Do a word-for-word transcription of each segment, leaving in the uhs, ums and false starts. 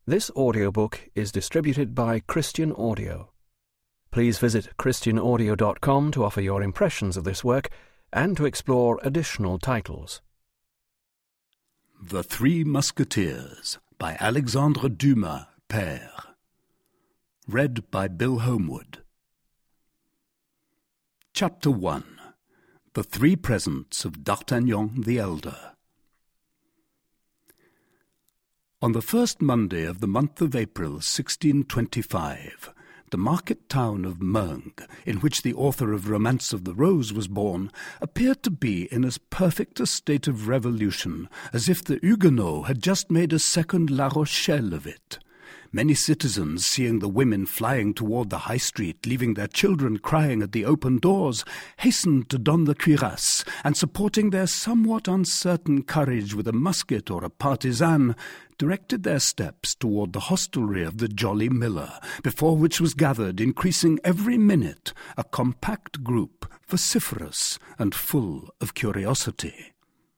This audiobook is distributed by Christian Audio. Please visit christian audio dot com to offer your impressions of this work and to explore additional titles. The Three Musketeers by Alexandre Dumas, Père. Read by Bill Homewood. Chapter one. The Three Presents of D'Artagnan the Elder. On the first Monday of the month of April, sixteen twenty-five, the market town of Meung, in which the author of Romance of the Rose was born, appeared to be in as perfect a state of revolution as if the Huguenots had just made a second La Rochelle of it. Many citizens, seeing the women flying toward the high street, leaving their children crying at the open doors, hastened to don the cuirass, and supporting their somewhat uncertain courage with a musket or a partisan, directed their steps toward the hostelry of the Jolly Miller, before which was gathered, increasing every minute, a compact group, vociferous and full of curiosity.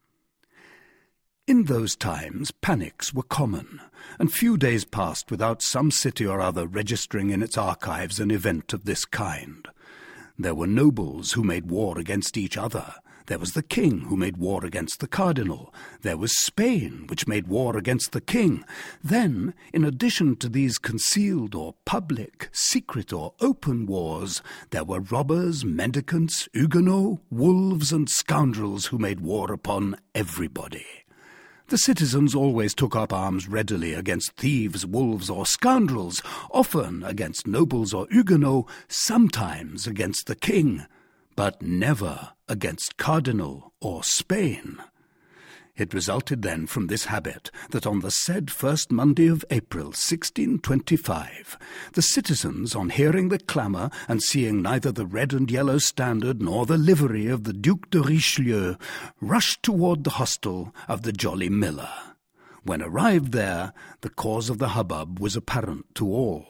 In those times panics were common, and few days passed without some city or other registering in its archives an event of this kind. There were nobles who made war against each other. There was the king who made war against the cardinal. There was Spain, which made war against the king. Then, in addition to these concealed or public, secret or open wars, there were robbers, mendicants, Huguenots, wolves, and scoundrels who made war upon everybody. The citizens always took up arms readily against thieves, wolves, or scoundrels, often against nobles or Huguenots, sometimes against the king, but never against Cardinal or Spain. It resulted then from this habit that on the said first Monday of April, sixteen twenty-five, the citizens, on hearing the clamour and seeing neither the red and yellow standard nor the livery of the Duc de Richelieu, rushed toward the hostel of the Jolly Miller. When arrived there, the cause of the hubbub was apparent to all.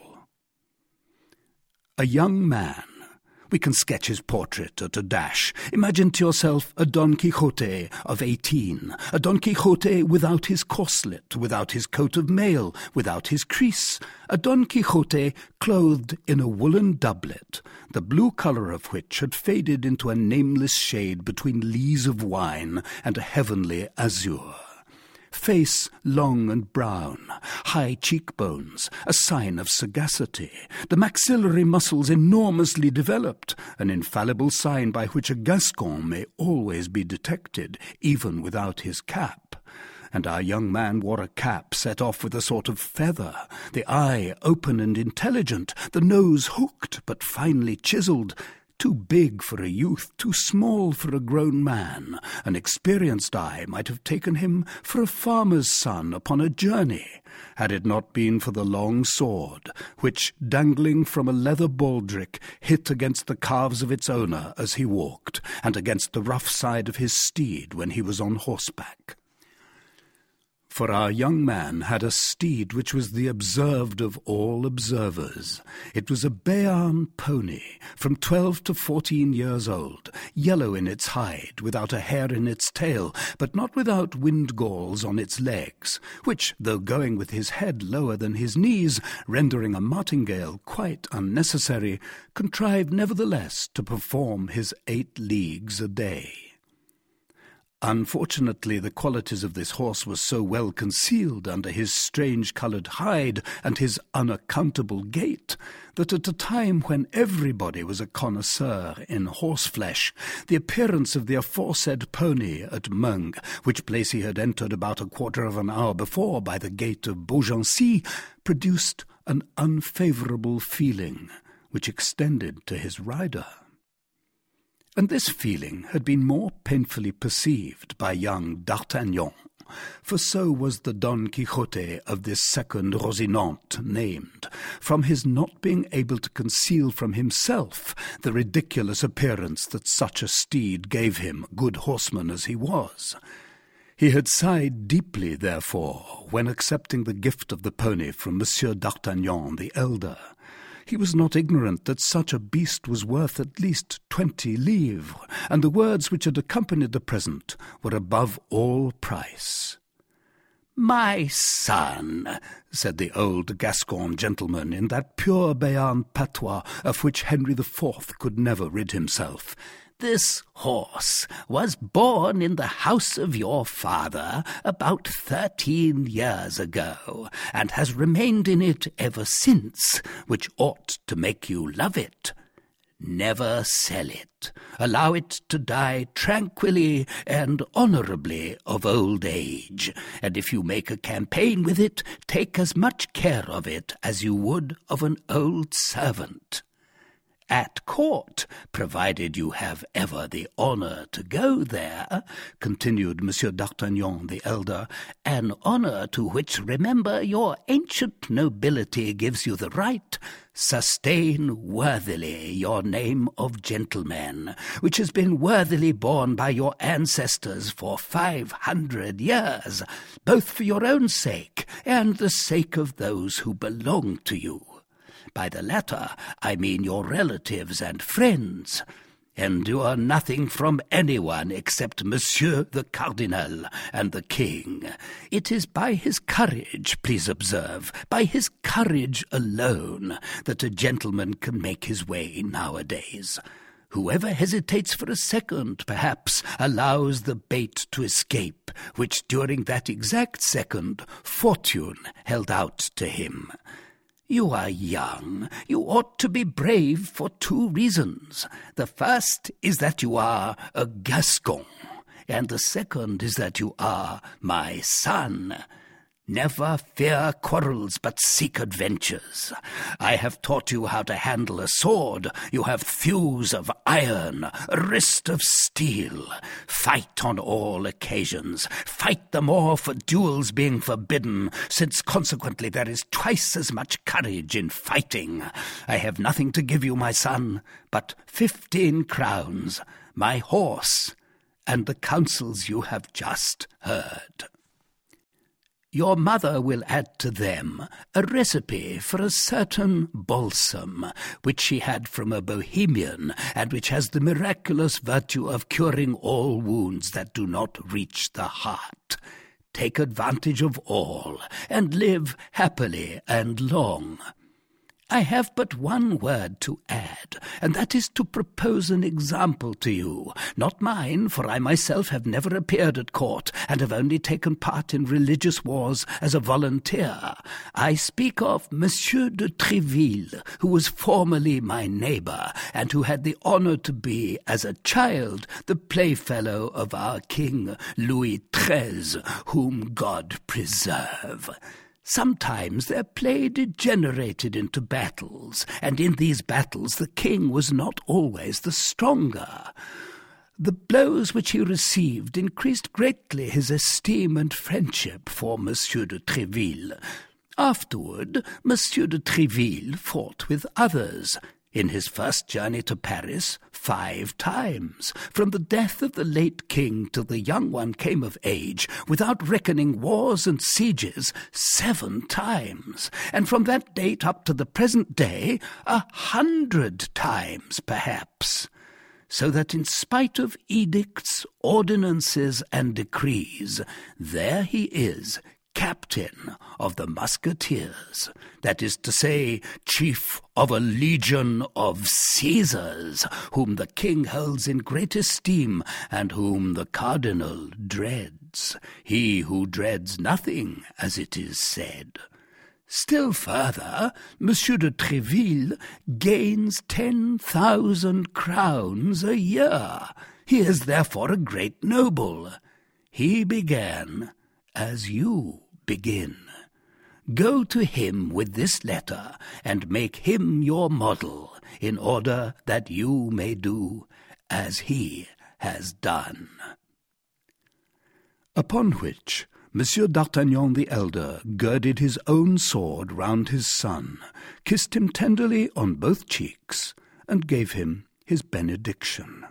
A young man. We can sketch his portrait at a dash. Imagine to yourself a Don Quixote of eighteen, a Don Quixote without his corselet, without his coat of mail, without his crease, a Don Quixote clothed in a woolen doublet, the blue colour of which had faded into a nameless shade between lees of wine and a heavenly azure. Face long and brown, high cheekbones, a sign of sagacity, the maxillary muscles enormously developed, an infallible sign by which a Gascon may always be detected, even without his cap. And our young man wore a cap set off with a sort of feather, the eye open and intelligent, the nose hooked but finely chiselled, too big for a youth, too small for a grown man. An experienced eye might have taken him for a farmer's son upon a journey, had it not been for the long sword, which, dangling from a leather baldric, hit against the calves of its owner as he walked, and against the rough side of his steed when he was on horseback. For our young man had a steed which was the observed of all observers. It was a Béarn pony, from twelve to fourteen years old, yellow in its hide, without a hair in its tail, but not without windgalls on its legs, which, though going with his head lower than his knees, rendering a martingale quite unnecessary, contrived nevertheless to perform his eight leagues a day. Unfortunately, the qualities of this horse were so well concealed under his strange-coloured hide and his unaccountable gait, that at a time when everybody was a connoisseur in horseflesh, the appearance of the aforesaid pony at Meung, which place he had entered about a quarter of an hour before by the gate of Beaugency, produced an unfavourable feeling, which extended to his rider. And this feeling had been more painfully perceived by young D'Artagnan, for so was the Don Quixote of this second Rosinante named, from his not being able to conceal from himself the ridiculous appearance that such a steed gave him, good horseman as he was. He had sighed deeply, therefore, when accepting the gift of the pony from Monsieur D'Artagnan the elder. He was not ignorant that such a beast was worth at least twenty livres, and the words which had accompanied the present were above all price. "My son," said the old Gascon gentleman in that pure Béarn patois of which Henry the Fourth could never rid himself, "this horse was born in the house of your father about thirteen years ago, and has remained in it ever since, which ought to make you love it. Never sell it. Allow it to die tranquilly and honourably of old age, and if you make a campaign with it, take as much care of it as you would of an old servant. At court, provided you have ever the honour to go there," continued Monsieur d'Artagnan the elder, "an honour to which, remember, your ancient nobility gives you the right, sustain worthily your name of gentleman, which has been worthily borne by your ancestors for five hundred years, both for your own sake and the sake of those who belong to you. By the latter, I mean your relatives and friends. Endure nothing from anyone except Monsieur the Cardinal and the King. It is by his courage, please observe, by his courage alone, that a gentleman can make his way nowadays. Whoever hesitates for a second, perhaps, allows the bait to escape, which during that exact second fortune held out to him. You are young. You ought to be brave for two reasons. The first is that you are a Gascon, and the second is that you are my son. Never fear quarrels, but seek adventures. I have taught you how to handle a sword. You have thews of iron, a wrist of steel. Fight on all occasions. Fight the more for duels being forbidden, since consequently there is twice as much courage in fighting. I have nothing to give you, my son, but fifteen crowns, my horse, and the counsels you have just heard. Your mother will add to them a recipe for a certain balsam, which she had from a Bohemian, and which has the miraculous virtue of curing all wounds that do not reach the heart. Take advantage of all, and live happily and long. I have but one word to add, and that is to propose an example to you, not mine, for I myself have never appeared at court, and have only taken part in religious wars as a volunteer. I speak of Monsieur de Tréville, who was formerly my neighbour, and who had the honour to be, as a child, the playfellow of our King Louis the Thirteenth, whom God preserve. Sometimes their play degenerated into battles, and in these battles the king was not always the stronger. The blows which he received increased greatly his esteem and friendship for Monsieur de Tréville. Afterward, Monsieur de Tréville fought with others. In his first journey to Paris, five times, from the death of the late king till the young one came of age, without reckoning wars and sieges, seven times, and from that date up to the present day, a hundred times perhaps. So that in spite of edicts, ordinances, and decrees, there he is, captain of the musketeers, that is to say, chief of a legion of Caesars, whom the king holds in great esteem, and whom the cardinal dreads, he who dreads nothing, as it is said. Still further, Monsieur de Tréville gains ten thousand crowns a year. He is therefore a great noble. He began as you begin. Go to him with this letter, and make him your model, in order that you may do as he has done. Upon which Monsieur d'Artagnan the elder girded his own sword round his son, kissed him tenderly on both cheeks, and gave him his benediction.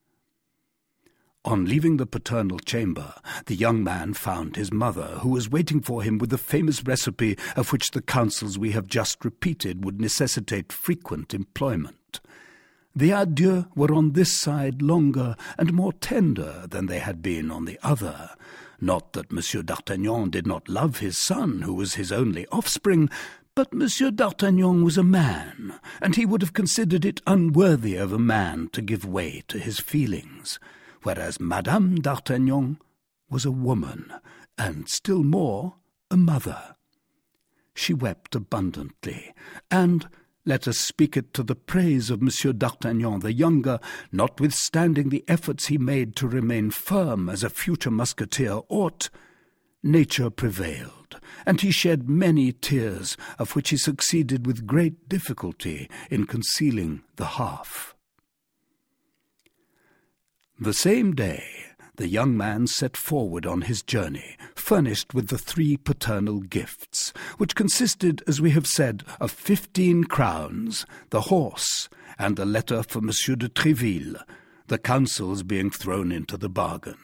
On leaving the paternal chamber, the young man found his mother, who was waiting for him with the famous recipe of which the counsels we have just repeated would necessitate frequent employment. The adieux were on this side longer and more tender than they had been on the other, Not that Monsieur d'Artagnan did not love his son, who was his only offspring, but Monsieur d'Artagnan was a man, and he would have considered it unworthy of a man to give way to his feelings, whereas Madame d'Artagnan was a woman, and still more, a mother. She wept abundantly, and, let us speak it to the praise of Monsieur d'Artagnan the younger, notwithstanding the efforts he made to remain firm as a future musketeer ought, nature prevailed, and he shed many tears, of which he succeeded with great difficulty in concealing the half. The same day the young man set forward on his journey, furnished with the three paternal gifts, which consisted, as we have said, of fifteen crowns, the horse, and the letter for Monsieur de Tréville, the counsels being thrown into the bargain.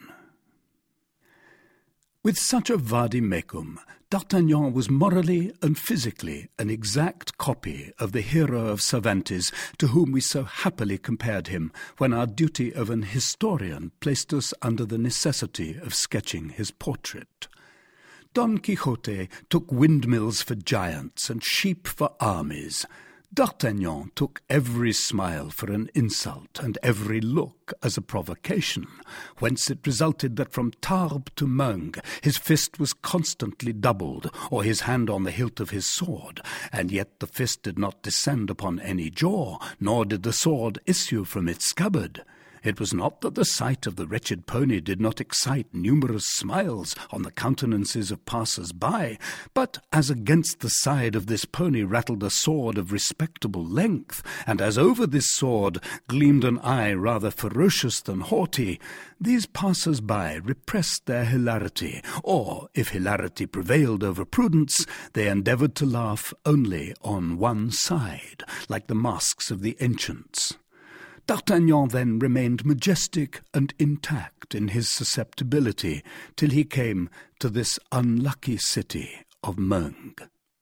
With such a vade-mecum, D'Artagnan was morally and physically an exact copy of the hero of Cervantes, to whom we so happily compared him when our duty of an historian placed us under the necessity of sketching his portrait. Don Quixote took windmills for giants and sheep for armies. D'Artagnan took every smile for an insult and every look as a provocation, whence it resulted that from Tarbes to Meung his fist was constantly doubled, or his hand on the hilt of his sword, and yet the fist did not descend upon any jaw, nor did the sword issue from its scabbard. It was not that the sight of the wretched pony did not excite numerous smiles on the countenances of passers-by, but as against the side of this pony rattled a sword of respectable length, and as over this sword gleamed an eye rather ferocious than haughty, these passers-by repressed their hilarity, or, if hilarity prevailed over prudence, they endeavoured to laugh only on one side, like the masks of the ancients. D'Artagnan then remained majestic and intact in his susceptibility till he came to this unlucky city of Meung.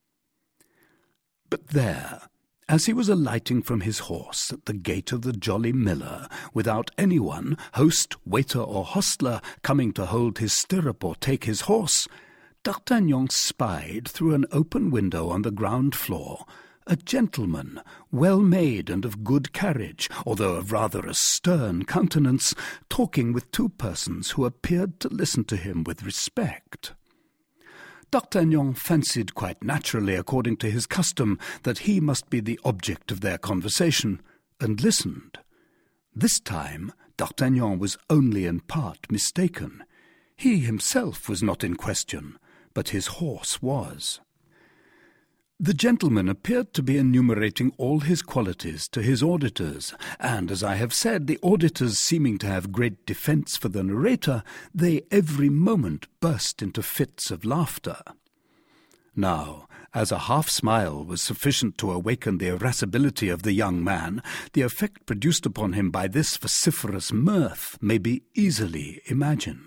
But there, as he was alighting from his horse at the gate of the Jolly Miller, without anyone, host, waiter, or hostler, coming to hold his stirrup or take his horse, D'Artagnan spied through an open window on the ground floor a gentleman, well made and of good carriage, although of rather a stern countenance, talking with two persons who appeared to listen to him with respect. D'Artagnan fancied quite naturally, according to his custom, that he must be the object of their conversation, and listened. This time D'Artagnan was only in part mistaken. He himself was not in question, but his horse was. The gentleman appeared to be enumerating all his qualities to his auditors, and, as I have said, the auditors seeming to have great defence for the narrator, they every moment burst into fits of laughter. Now, as a half-smile was sufficient to awaken the irascibility of the young man, the effect produced upon him by this vociferous mirth may be easily imagined.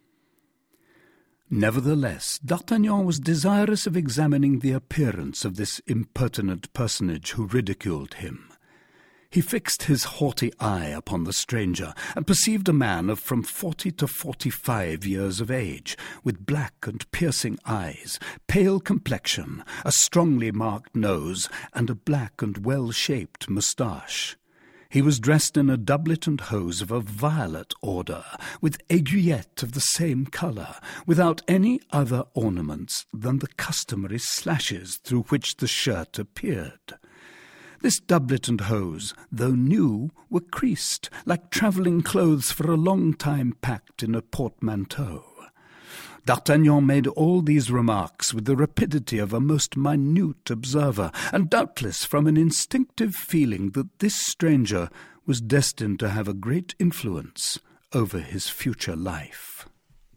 Nevertheless, D'Artagnan was desirous of examining the appearance of this impertinent personage who ridiculed him. He fixed his haughty eye upon the stranger, and perceived a man of from forty to forty-five years of age, with black and piercing eyes, pale complexion, a strongly marked nose, and a black and well-shaped moustache. He was dressed in a doublet and hose of a violet order, with aiguillette of the same colour, without any other ornaments than the customary slashes through which the shirt appeared. This doublet and hose, though new, were creased, like travelling clothes for a long time packed in a portmanteau. D'Artagnan made all these remarks with the rapidity of a most minute observer, and doubtless from an instinctive feeling that this stranger was destined to have a great influence over his future life.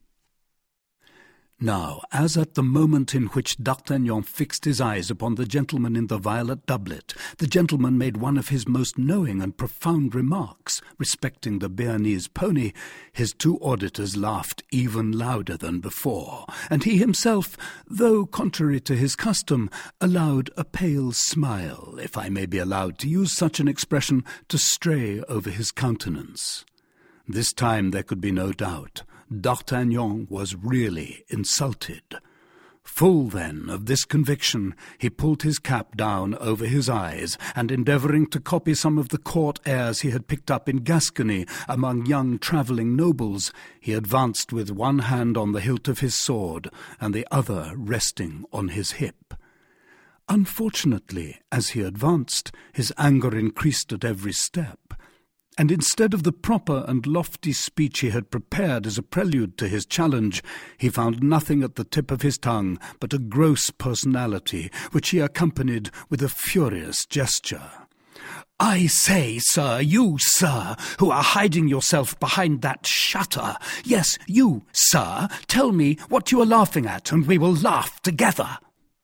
Now, as at the moment in which D'Artagnan fixed his eyes upon the gentleman in the violet doublet, the gentleman made one of his most knowing and profound remarks respecting the Bearnese pony, his two auditors laughed even louder than before, and he himself, though contrary to his custom, allowed a pale smile, if I may be allowed to use such an expression, to stray over his countenance. This time there could be no doubt. D'Artagnan was really insulted. Full, then, of this conviction, he pulled his cap down over his eyes, and endeavouring to copy some of the court airs he had picked up in Gascony among young travelling nobles, he advanced with one hand on the hilt of his sword, and the other resting on his hip. Unfortunately, as he advanced, his anger increased at every step, and instead of the proper and lofty speech he had prepared as a prelude to his challenge, he found nothing at the tip of his tongue but a gross personality, which he accompanied with a furious gesture. "I say, sir, you, sir, who are hiding yourself behind that shutter. Yes, you, sir, tell me what you are laughing at, and we will laugh together."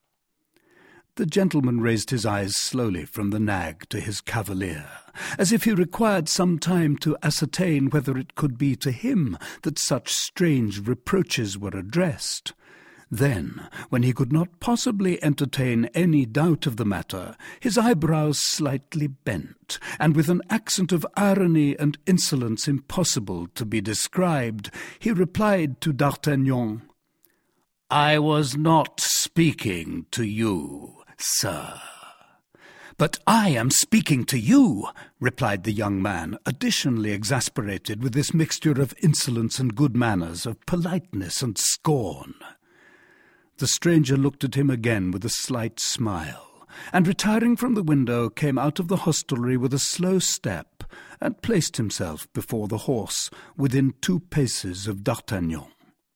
The gentleman raised his eyes slowly from the nag to his cavalier, as if he required some time to ascertain whether it could be to him that such strange reproaches were addressed. Then, when he could not possibly entertain any doubt of the matter, his eyebrows slightly bent, and with an accent of irony and insolence impossible to be described, he replied to D'Artagnan, "I was not speaking to you, sir." "But I am speaking to you," replied the young man, additionally exasperated with this mixture of insolence and good manners, of politeness and scorn. The stranger looked at him again with a slight smile, and retiring from the window, came out of the hostelry with a slow step, and placed himself before the horse, within two paces of D'Artagnan.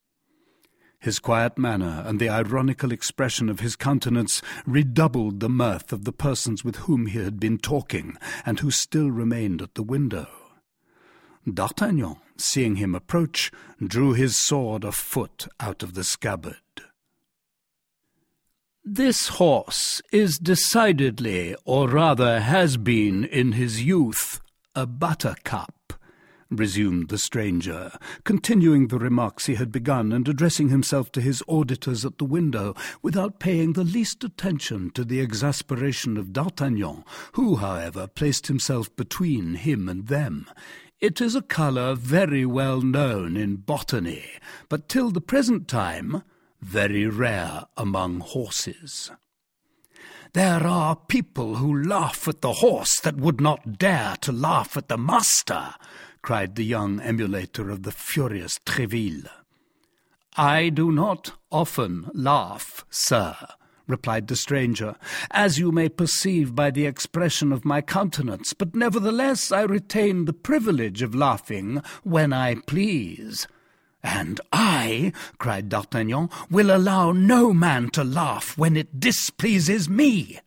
His quiet manner and the ironical expression of his countenance redoubled the mirth of the persons with whom he had been talking, and who still remained at the window. D'Artagnan, seeing him approach, drew his sword a foot out of the scabbard. "This horse is decidedly, or rather has been in his youth, a buttercup," resumed the stranger, continuing the remarks he had begun, and addressing himself to his auditors at the window, without paying the least attention to the exasperation of D'Artagnan, who, however, placed himself between him and them. "It is a colour very well known in botany, but till the present time very rare among horses." "There are people who laugh at the horse that would not dare to laugh at the master," cried the young emulator of the furious Tréville. "I do not often laugh, sir," replied the stranger, "as you may perceive by the expression of my countenance, but nevertheless I retain the privilege of laughing when I please." "And I," cried D'Artagnan, "will allow no man to laugh when it displeases me."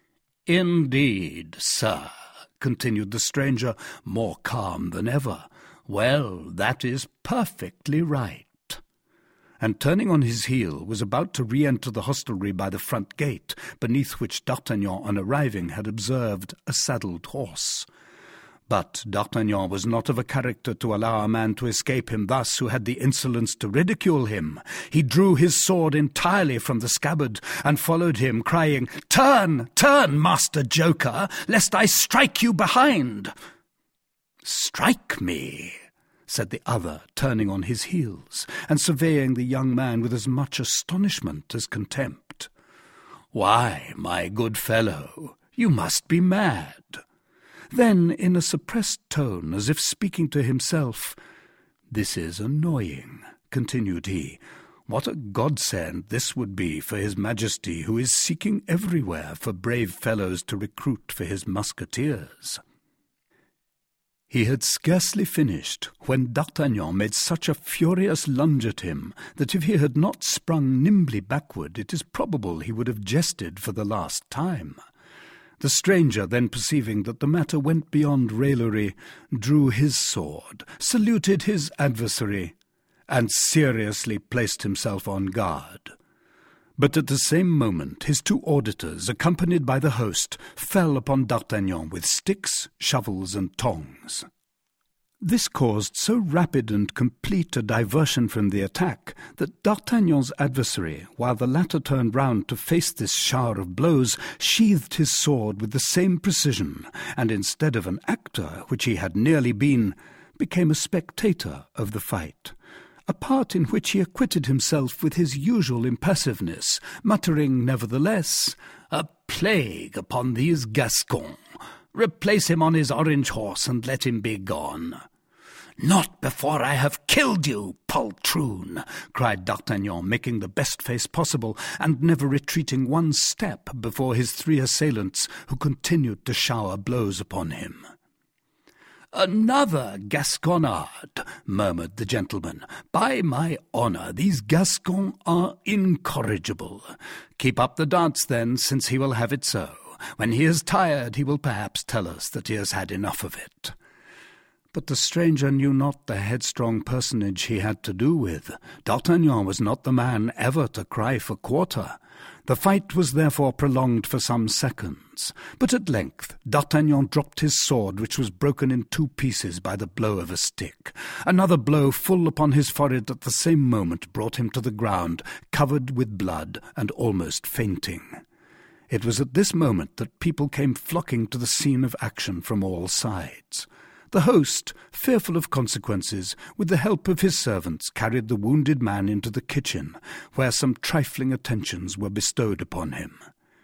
"Indeed, sir," continued the stranger, more calm than ever. "Well, that is perfectly right." And turning on his heel, was about to re-enter the hostelry by the front gate, beneath which D'Artagnan, on arriving, had observed a saddled horse. But D'Artagnan was not of a character to allow a man to escape him thus who had the insolence to ridicule him. He drew his sword entirely from the scabbard, and followed him, crying, "Turn, turn, master joker, lest I strike you behind." "Strike me?" said the other, turning on his heels, and surveying the young man with as much astonishment as contempt. "Why, my good fellow, you must be mad." Then, in a suppressed tone, as if speaking to himself, "This is annoying," continued he. "What a godsend this would be for his Majesty, who is seeking everywhere for brave fellows to recruit for his musketeers." He had scarcely finished when D'Artagnan made such a furious lunge at him that if he had not sprung nimbly backward, it is probable he would have jested for the last time. The stranger, then perceiving that the matter went beyond raillery, drew his sword, saluted his adversary, and seriously placed himself on guard. But at the same moment his two auditors, accompanied by the host, fell upon D'Artagnan with sticks, shovels, and tongs. This caused so rapid and complete a diversion from the attack that D'Artagnan's adversary, while the latter turned round to face this shower of blows, sheathed his sword with the same precision, and instead of an actor, which he had nearly been, became a spectator of the fight. a part in which he acquitted himself with his usual impassiveness, muttering nevertheless, "A plague upon these Gascons! Replace him on his orange horse and let him be gone." "Not before I have killed you, poltroon!" cried D'Artagnan, making the best face possible, and never retreating one step before his three assailants, who continued to shower blows upon him. "Another Gasconade," murmured the gentleman. "By my honour, these Gascons are incorrigible. Keep up the dance, then, since he will have it so. When he is tired, he will perhaps tell us that he has had enough of it." But the stranger knew not the headstrong personage he had to do with. D'Artagnan was not the man ever to cry for quarter. The fight was therefore prolonged for some seconds, but at length D'Artagnan dropped his sword, which was broken in two pieces by the blow of a stick. Another blow full upon his forehead at the same moment brought him to the ground, covered with blood and almost fainting. It was at this moment that people came flocking to the scene of action from all sides. The host, fearful of consequences, with the help of his servants, carried the wounded man into the kitchen, where some trifling attentions were bestowed upon him.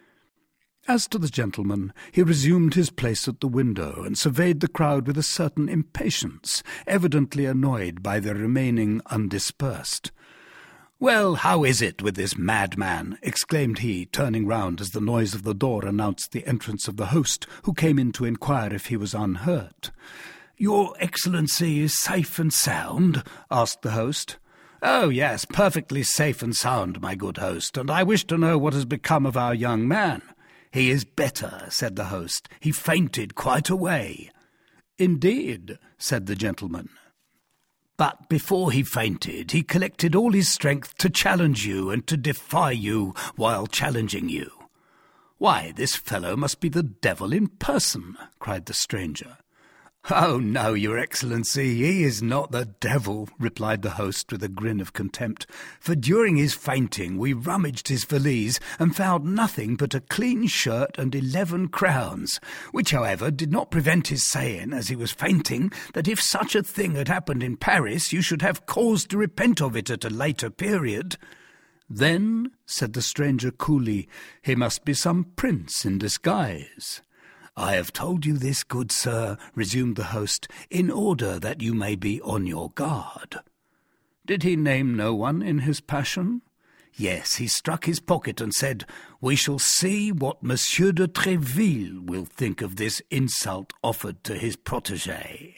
As to the gentleman, he resumed his place at the window, and surveyed the crowd with a certain impatience, evidently annoyed by their remaining undispersed. "Well, how is it with this madman?" exclaimed he, turning round as the noise of the door announced the entrance of the host, who came in to inquire if he was unhurt. "Your Excellency is safe and sound?" asked the host. "Oh, yes, perfectly safe and sound, my good host, and I wish to know what has become of our young man." "He is better," said the host. "He fainted quite away." "Indeed," said the gentleman. "But before he fainted, he collected all his strength to challenge you and to defy you while challenging you." "Why, this fellow must be the devil in person," cried the stranger. "Oh, no, your Excellency, he is not the devil," replied the host with a grin of contempt, "for during his fainting we rummaged his valise and found nothing but a clean shirt and eleven crowns, which, however, did not prevent his saying, as he was fainting, that if such a thing had happened in Paris, you should have cause to repent of it at a later period." "Then," said the stranger coolly, "he must be some prince in disguise." "I have told you this, good sir," resumed the host, "in order that you may be on your guard." "Did he name no one in his passion?" "Yes, he struck his pocket and said, 'We shall see what Monsieur de Tréville will think of this insult offered to his protégé.'"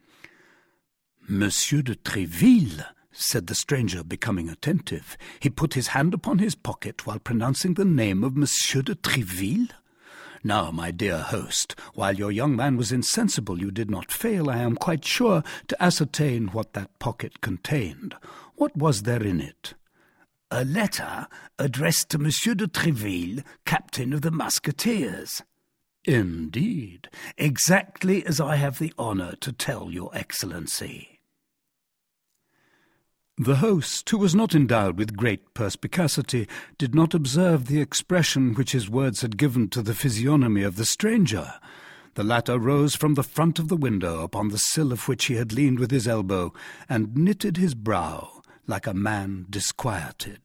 "Monsieur de Tréville," said the stranger, becoming attentive. "He put his hand upon his pocket while pronouncing the name of Monsieur de Tréville? Now, my dear host, while your young man was insensible, you did not fail, I am quite sure, to ascertain what that pocket contained. What was there in it?" "A letter addressed to Monsieur de Tréville, captain of the Musketeers." "Indeed, exactly as I have the honour to tell your Excellency." The host, who was not endowed with great perspicacity, did not observe the expression which his words had given to the physiognomy of the stranger. The latter rose from the front of the window, upon the sill of which he had leaned with his elbow, and knitted his brow like a man disquieted.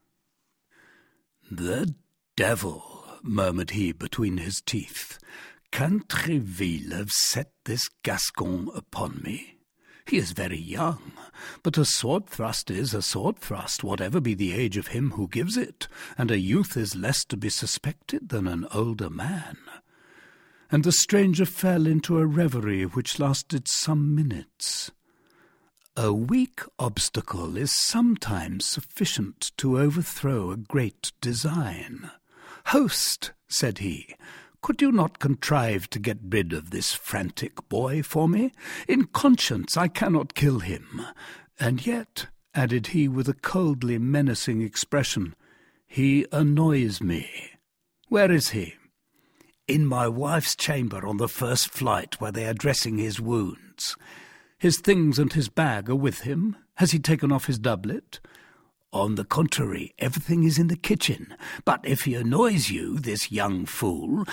"The devil," murmured he between his teeth. "Can Tréville have set this Gascon upon me? He is very young, but a sword thrust is a sword thrust, whatever be the age of him who gives it, and a youth is less to be suspected than an older man." And the stranger fell into a reverie which lasted some minutes. "A weak obstacle is sometimes sufficient to overthrow a great design. Host," said he, "could you not contrive to get rid of this frantic boy for me? In conscience I cannot kill him. And yet," added he with a coldly menacing expression, "he annoys me. Where is he?" "In my wife's chamber on the first flight, where they are dressing his wounds." "His things and his bag are with him? Has he taken off his doublet?" "On the contrary, everything is in the kitchen. But if he annoys you, this young fool,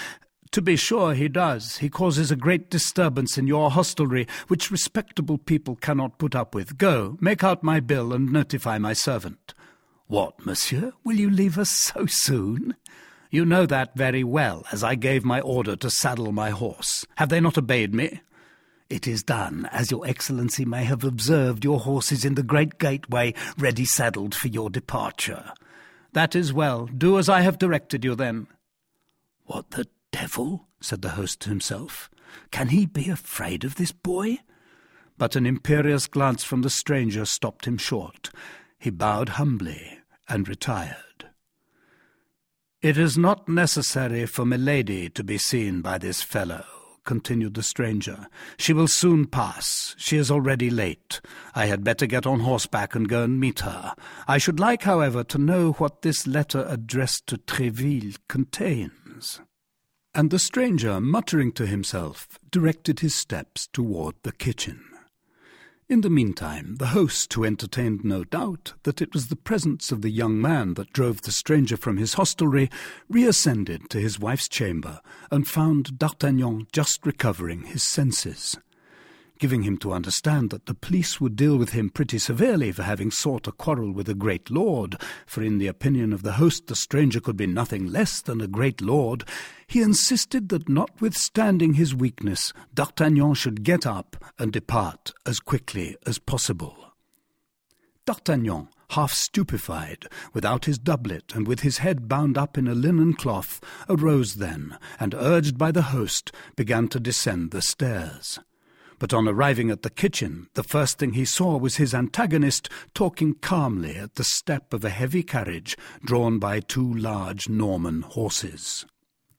"To be sure he does. He causes a great disturbance in your hostelry, which respectable people cannot put up with. Go, make out my bill, and notify my servant." "What, monsieur? Will you leave us so soon?" "You know that very well, as I gave my order to saddle my horse. Have they not obeyed me?" "It is done. As your excellency may have observed, your horse is in the great gateway, ready saddled for your departure." "That is well. Do as I have directed you, then." "What the devil?" said the host to himself. "Can he be afraid of this boy?" But an imperious glance from the stranger stopped him short. He bowed humbly and retired. "It is not necessary for milady to be seen by this fellow," continued the stranger. "She will soon pass. She is already late. I had better get on horseback and go and meet her. I should like, however, to know what this letter addressed to Tréville contains." And the stranger, muttering to himself, directed his steps toward the kitchen. In the meantime, the host, who entertained no doubt that it was the presence of the young man that drove the stranger from his hostelry, reascended to his wife's chamber, and found D'Artagnan just recovering his senses. Giving him to understand that the police would deal with him pretty severely for having sought a quarrel with a great lord, for in the opinion of the host the stranger could be nothing less than a great lord, he insisted that notwithstanding his weakness, D'Artagnan should get up and depart as quickly as possible. D'Artagnan, half stupefied, without his doublet and with his head bound up in a linen cloth, arose then, and urged by the host, began to descend the stairs. But on arriving at the kitchen, the first thing he saw was his antagonist talking calmly at the step of a heavy carriage drawn by two large Norman horses.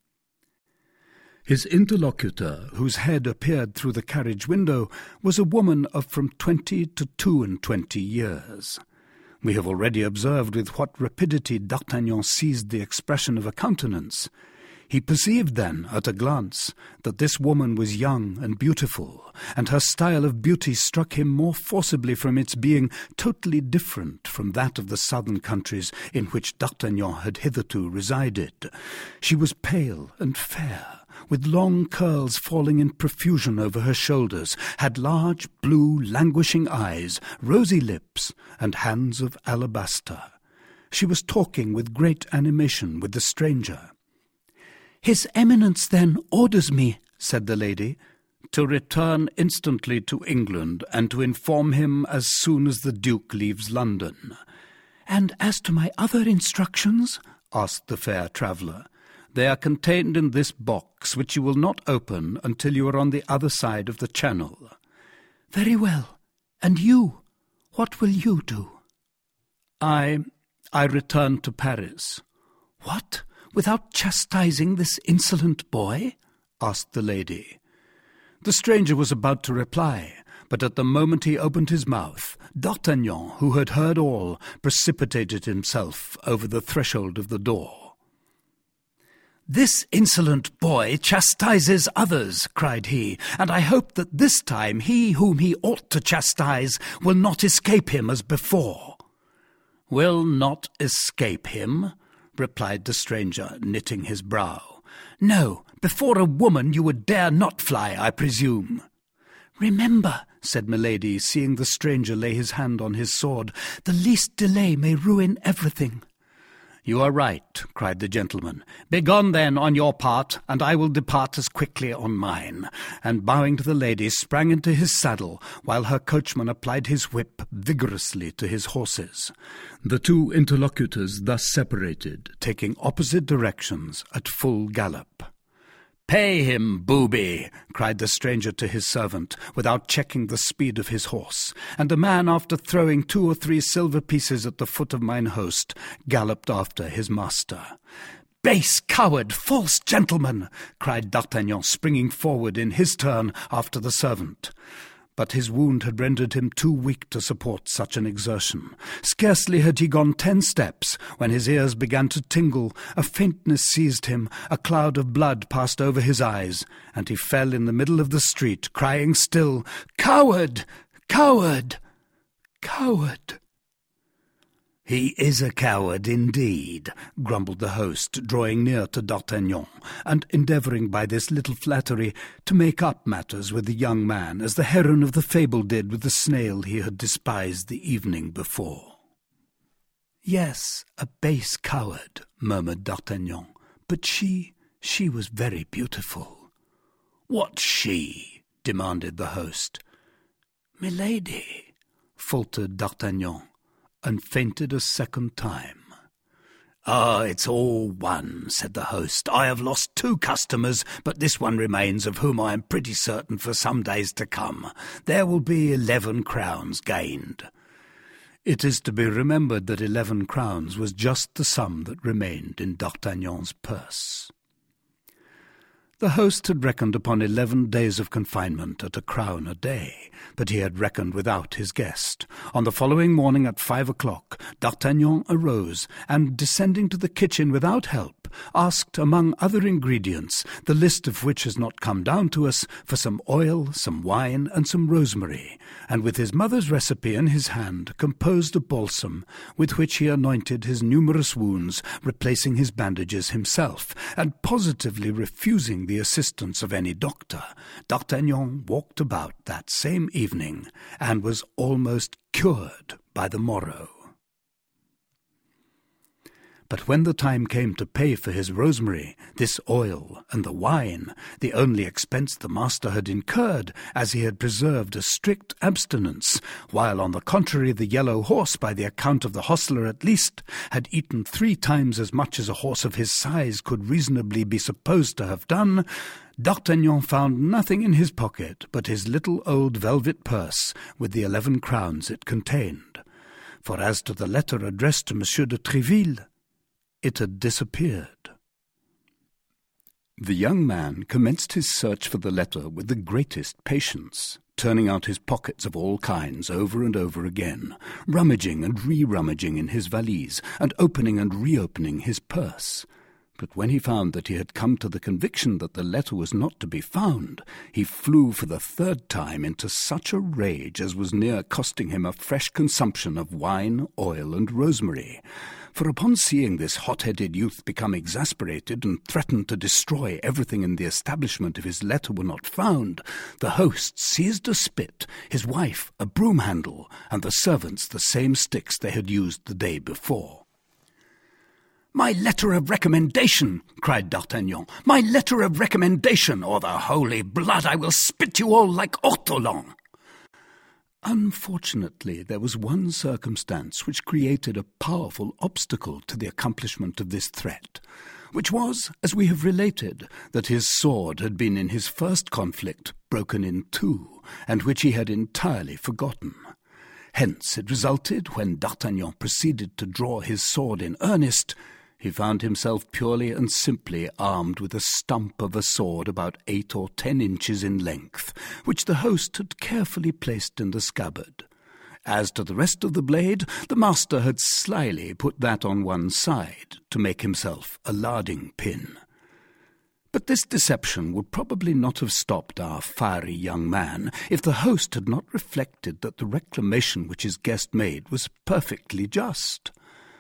His interlocutor, whose head appeared through the carriage window, was a woman of from twenty to two and twenty years. We have already observed with what rapidity D'Artagnan seized the expression of a countenance. He perceived then, at a glance, that this woman was young and beautiful, and her style of beauty struck him more forcibly from its being totally different from that of the southern countries in which D'Artagnan had hitherto resided. She was pale and fair, with long curls falling in profusion over her shoulders, had large, blue, languishing eyes, rosy lips, and hands of alabaster. She was talking with great animation with the stranger. "His Eminence, then, orders me," said the lady, "to return instantly to England, and to inform him as soon as the Duke leaves London." "And as to my other instructions?" asked the fair traveller. "They are contained in this box, which you will not open until you are on the other side of the channel." "Very well. And you? What will you do?" I... I return to Paris." "What? Without chastising this insolent boy?" asked the lady. The stranger was about to reply, but at the moment he opened his mouth, D'Artagnan, who had heard all, precipitated himself over the threshold of the door. "This insolent boy chastises others," cried he, "and I hope that this time he whom he ought to chastise will not escape him as before." "Will not escape him?" replied the stranger, knitting his brow. "No, before a woman you would dare not fly, I presume." "Remember," said Milady, seeing the stranger lay his hand on his sword, "the least delay may ruin everything." "You are right," cried the gentleman. "Begone then on your part, and I will depart as quickly on mine," and bowing to the lady, sprang into his saddle, while her coachman applied his whip vigorously to his horses. The two interlocutors thus separated, taking opposite directions at full gallop. "Pay him, booby!" cried the stranger to his servant, without checking the speed of his horse, and the man, after throwing two or three silver pieces at the foot of mine host, galloped after his master. "Base coward, false gentleman!" cried D'Artagnan, springing forward in his turn after the servant. But his wound had rendered him too weak to support such an exertion. Scarcely had he gone ten steps when his ears began to tingle, a faintness seized him, a cloud of blood passed over his eyes, and he fell in the middle of the street, crying still, "Coward! Coward! Coward!" "He is a coward indeed," grumbled the host, drawing near to D'Artagnan, and endeavouring by this little flattery to make up matters with the young man, as the heron of the fable did with the snail he had despised the evening before. "Yes, a base coward," murmured D'Artagnan, "but she, she was very beautiful." "What she?" demanded the host. "Milady," faltered D'Artagnan, and fainted a second time. "Ah, it's all one," said the host. "I have lost two customers, but this one remains, of whom I am pretty certain for some days to come. There will be eleven crowns gained." It is to be remembered that eleven crowns was just the sum that remained in D'Artagnan's purse. The host had reckoned upon eleven days of confinement at a crown a day, but he had reckoned without his guest. On the following morning at five o'clock, D'Artagnan arose, and, descending to the kitchen without help, asked, among other ingredients, the list of which has not come down to us, for some oil, some wine, and some rosemary, and with his mother's recipe in his hand, composed a balsam, with which he anointed his numerous wounds, replacing his bandages himself, and positively refusing the assistance of any doctor. D'Artagnan walked about that same evening, and was almost cured by the morrow. But when the time came to pay for his rosemary, this oil, and the wine, the only expense the master had incurred, as he had preserved a strict abstinence, while on the contrary the yellow horse, by the account of the hostler at least, had eaten three times as much as a horse of his size could reasonably be supposed to have done, D'Artagnan found nothing in his pocket but his little old velvet purse with the eleven crowns it contained. For as to the letter addressed to Monsieur de Tréville, it had disappeared. The young man commenced his search for the letter with the greatest patience, turning out his pockets of all kinds over and over again, rummaging and re-rummaging in his valise, and opening and reopening his purse. But when he found that he had come to the conviction that the letter was not to be found, he flew for the third time into such a rage as was near costing him a fresh consumption of wine, oil, and rosemary. For upon seeing this hot-headed youth become exasperated and threaten to destroy everything in the establishment if his letter were not found, the host seized a spit, his wife a broom-handle, and the servants the same sticks they had used the day before. "My letter of recommendation!" cried D'Artagnan. "My letter of recommendation, or the holy blood, I will spit you all like ortolan!" Unfortunately, there was one circumstance which created a powerful obstacle to the accomplishment of this threat, which was, as we have related, that his sword had been in his first conflict broken in two, and which he had entirely forgotten. Hence it resulted, when D'Artagnan proceeded to draw his sword in earnest, he found himself purely and simply armed with a stump of a sword about eight or ten inches in length, which the host had carefully placed in the scabbard. As to the rest of the blade, the master had slyly put that on one side to make himself a larding pin. But this deception would probably not have stopped our fiery young man if the host had not reflected that the reclamation which his guest made was perfectly just.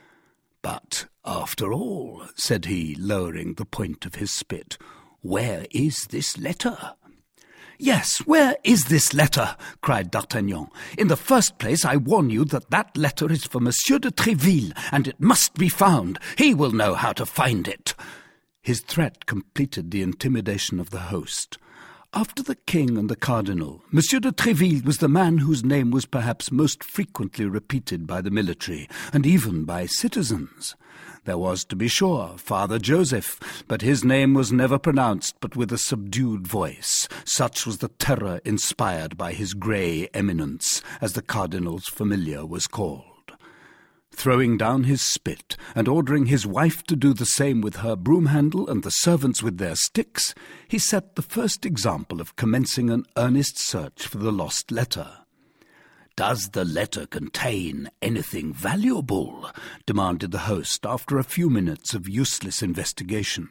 "But, after all," said he, lowering the point of his spit, "where is this letter?" "Yes, where is this letter?" cried D'Artagnan. "In the first place, I warn you that that letter is for Monsieur de Tréville, and it must be found. He will know how to find it." His threat completed the intimidation of the host. After the king and the cardinal, Monsieur de Tréville was the man whose name was perhaps most frequently repeated by the military, and even by citizens. There was, to be sure, Father Joseph, but his name was never pronounced but with a subdued voice. Such was the terror inspired by his grey eminence, as the cardinal's familiar was called. Throwing down his spit, and ordering his wife to do the same with her broom-handle and the servants with their sticks, he set the first example of commencing an earnest search for the lost letter. "Does the letter contain anything valuable?" demanded the host after a few minutes of useless investigation.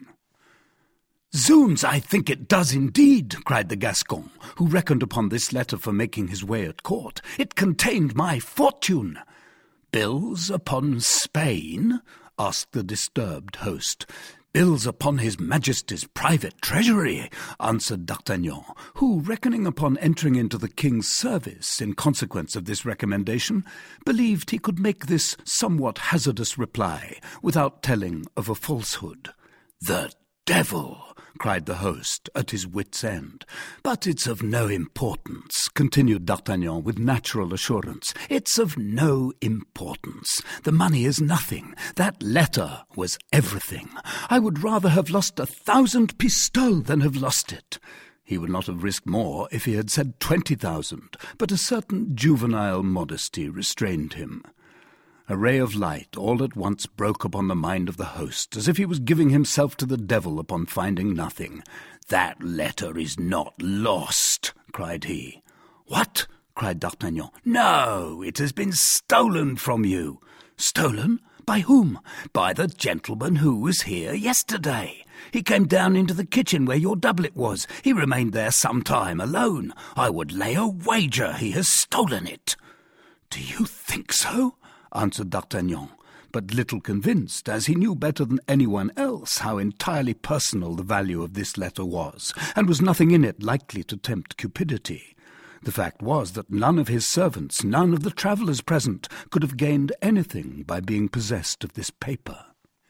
"Zounds, I think it does indeed," cried the Gascon, who reckoned upon this letter for making his way at court. "It contained my fortune." Bills upon Spain? Asked the disturbed host. Bills upon His Majesty's private treasury, answered D'Artagnan, who, reckoning upon entering into the king's service in consequence of this recommendation, believed he could make this somewhat hazardous reply without telling of a falsehood. "The devil!" cried the host, at his wit's end. "But it's of no importance," continued D'Artagnan with natural assurance. "It's of no importance. The money is nothing. That letter was everything. I would rather have lost a thousand pistoles than have lost it." He would not have risked more if he had said twenty thousand, but a certain juvenile modesty restrained him. A ray of light all at once broke upon the mind of the host, as if he was giving himself to the devil upon finding nothing. "That letter is not lost," cried he. "What?" cried D'Artagnan. "No, it has been stolen from you." "Stolen? By whom?" "By the gentleman who was here yesterday. He came down into the kitchen where your doublet was. He remained there some time alone. I would lay a wager he has stolen it." "Do you think so?" answered D'Artagnan, but little convinced, as he knew better than anyone else how entirely personal the value of this letter was, and was nothing in it likely to tempt cupidity. The fact was that none of his servants, none of the travellers present, could have gained anything by being possessed of this paper.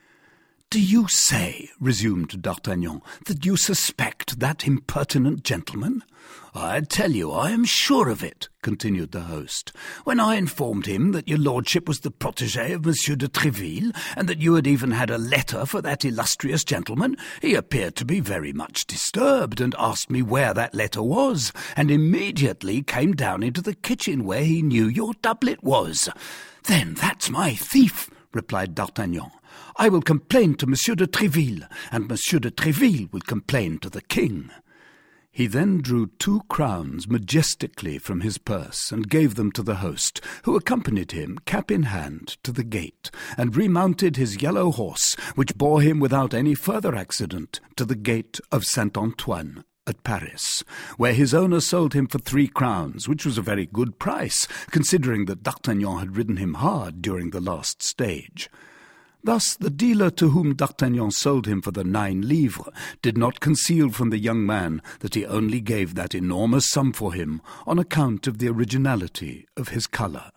"Do you say," resumed D'Artagnan, "that you suspect that impertinent gentleman?" "I tell you I am sure of it," continued the host. "When I informed him that your lordship was the protégé of Monsieur de Tréville, and that you had even had a letter for that illustrious gentleman, he appeared to be very much disturbed, and asked me where that letter was, and immediately came down into the kitchen where he knew your doublet was." "Then that's my thief," replied D'Artagnan. "I will complain to Monsieur de Tréville, and Monsieur de Tréville will complain to the king." He then drew two crowns majestically from his purse and gave them to the host, who accompanied him, cap in hand, to the gate, and remounted his yellow horse, which bore him without any further accident to the gate of Saint-Antoine at Paris, where his owner sold him for three crowns, which was a very good price, considering that D'Artagnan had ridden him hard during the last stage. Thus the dealer to whom D'Artagnan sold him for the nine livres did not conceal from the young man that he only gave that enormous sum for him on account of the originality of his colour.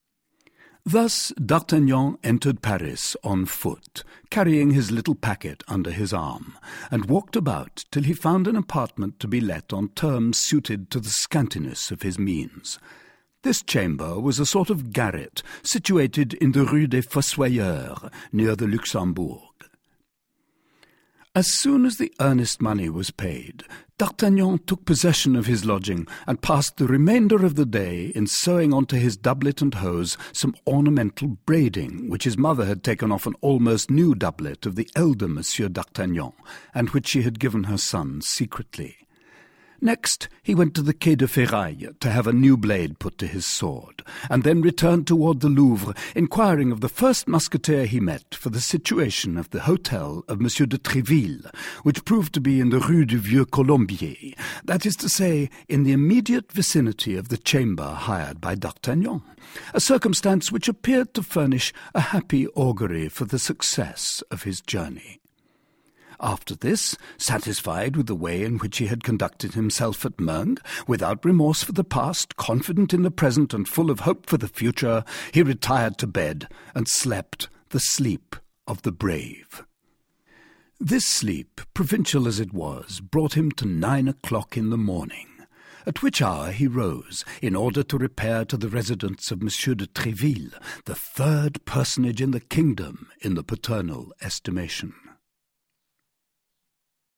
Thus D'Artagnan entered Paris on foot, carrying his little packet under his arm, and walked about till he found an apartment to be let on terms suited to the scantiness of his means. This chamber was a sort of garret situated in the Rue des Fossoyeurs, near the Luxembourg. As soon as the earnest money was paid, D'Artagnan took possession of his lodging and passed the remainder of the day in sewing onto his doublet and hose some ornamental braiding which his mother had taken off an almost new doublet of the elder Monsieur d'Artagnan, and which she had given her son secretly. Next he went to the Quai de Ferraille to have a new blade put to his sword, and then returned toward the Louvre, inquiring of the first musketeer he met for the situation of the hotel of Monsieur de Tréville, which proved to be in the Rue du Vieux Colombier, that is to say, in the immediate vicinity of the chamber hired by D'Artagnan, a circumstance which appeared to furnish a happy augury for the success of his journey. After this, satisfied with the way in which he had conducted himself at Meung, without remorse for the past, confident in the present, and full of hope for the future, he retired to bed and slept the sleep of the brave. This sleep, provincial as it was, brought him to nine o'clock in the morning, at which hour he rose in order to repair to the residence of Monsieur de Tréville, the third personage in the kingdom in the paternal estimation.